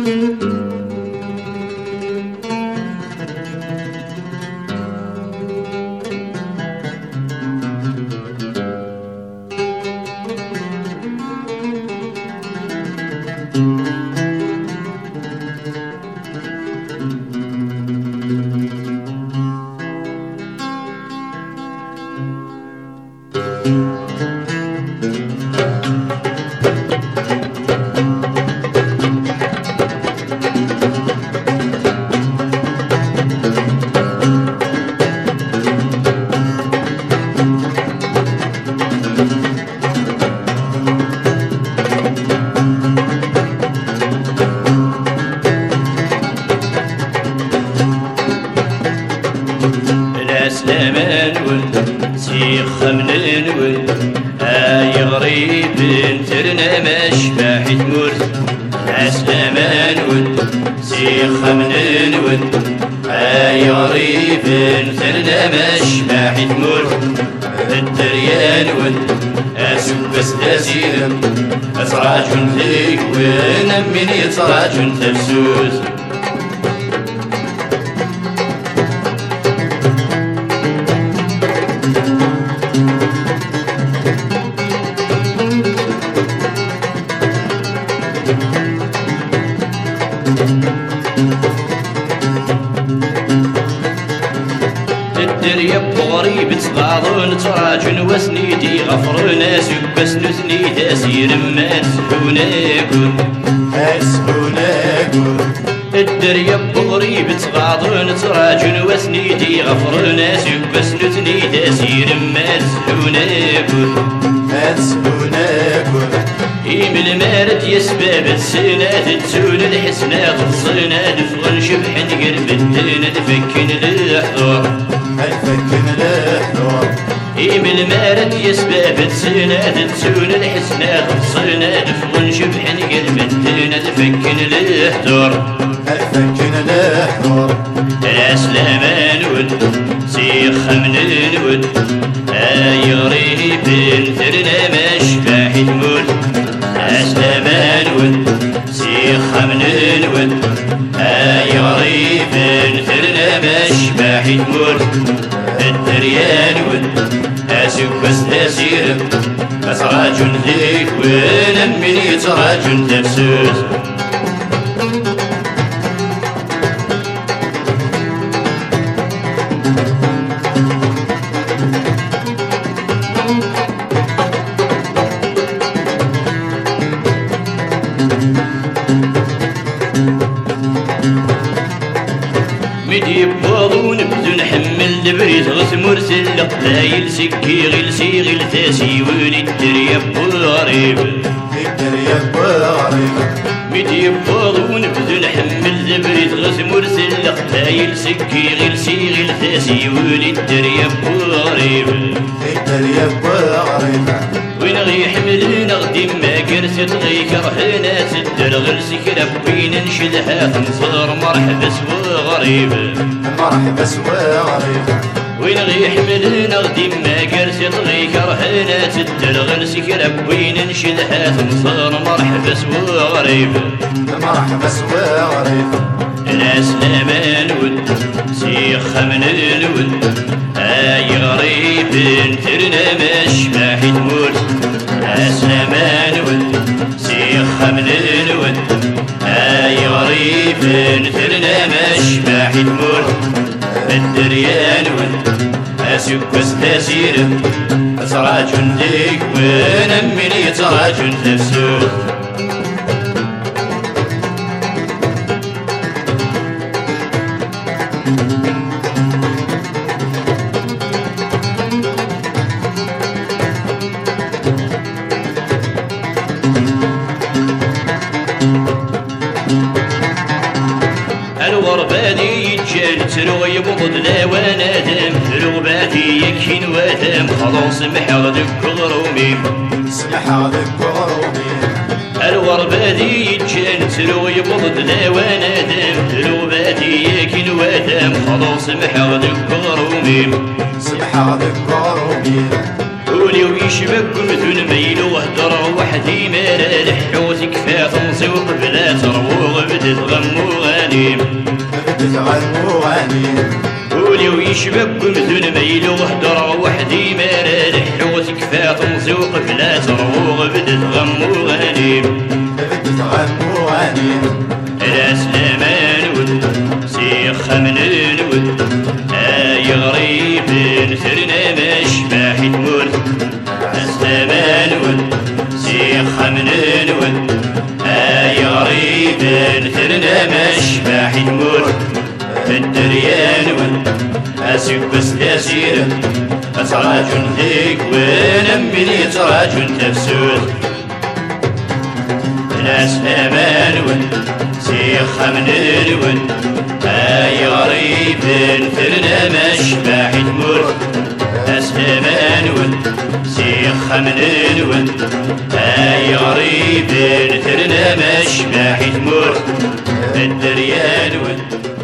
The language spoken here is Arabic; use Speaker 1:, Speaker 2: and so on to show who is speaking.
Speaker 1: سيخ من الول هاي غريب ترنا مشباح تمر عسلمان ول سيخ من الول هاي غريب ترنا مشباح تمر الدريان ول أسبس تسيرم أسراج ذيك ونمني أسراج تفسوس الدريا بغريب تغاضون تراجن وسنيدي غفر ناس بس نثني تاسير ما تسحوناكم الدريا بغريب تغاضون تراجن وسنيدي غفر ناس بس نثني تاسير ما تسحوناكم إيم المارد يسباب السنات تسون الحسنات الصناد فغن شبح نقرب الدنيا تفكن الحضور إيم المارد يسباب السنات تسون الحسنات الصناد فغن شبح نقرب الدنيا تفكن الحضور العسلامان ود سيخ من الود هاي غريب ثرنا مشباح تموت عسلامان ود سيخ من الود هاي غريب ثرنا مشباح تموت الدريان ود أسكس تسير أسراج ذيك ونمني تراج تفسوس مدي بوضون بدون حمل دبريت غس مرسل قلايل سكي غلسي غلتاسي ولي الدريا بغريب مدي بوضون بدون حمل دبريت غس مرسل قلايل سكي غلسي غلتاسي ولي الدريا بغريب وين غي حملنا غدي ما قرست غي كرهنا تدر غلسك ربي ننشدها تنصر مرحبا سوا غريب وين غي حملنا غدي ما قرست غي كرهنا تدر غلسك ربي ننشدها تنصر مرحبا سوا غريب العسلامان ود سيخ من الود هاي غريب ترنا مشباح تموت عسلامان ود سيخ من الود هاي غريب ترنا مشباح تموت الدريان ود أسكس تسير أسراج ديك ونمني تراج تفسوس الغرباني يتجال تروغ يبغض لا وانا دام تروغ باتي يكين واتام خلاص سمح غدك غرومي الغرباني يتجال تروغ يبغض لا وانا دام تروغ باتي يكين واتام خلاص سمح غدك غرومي قولي ويشبك مثل ميل وهدر وحدي ما لا لحوتك فات نصوق بلا تروغ بدت غمو غنيم
Speaker 2: بدت غمو غنيم
Speaker 1: قولي ويشبك ومزون ميلو وحضر وحدي ما رالح وتكفى تنسوق فلا تروغ بدت غمو غنيم
Speaker 2: بدت غمو غنيم
Speaker 1: راس الامان ود سيخ منن ود اي غريب نثرنا مش باحي تموت راس الامان ود سيخ منن ود اي غريب نثرنا مش باحي تموت الدريان ود اسكس تسير اتراجن ذيك ونمني تراجن تفسود ناس امان ود سيخ منن ود اي غريب نثرنا مش باحي تموت ناس امان ود سيخ منن ود اي غريب نثرنا مش باحي تموت الدريان ود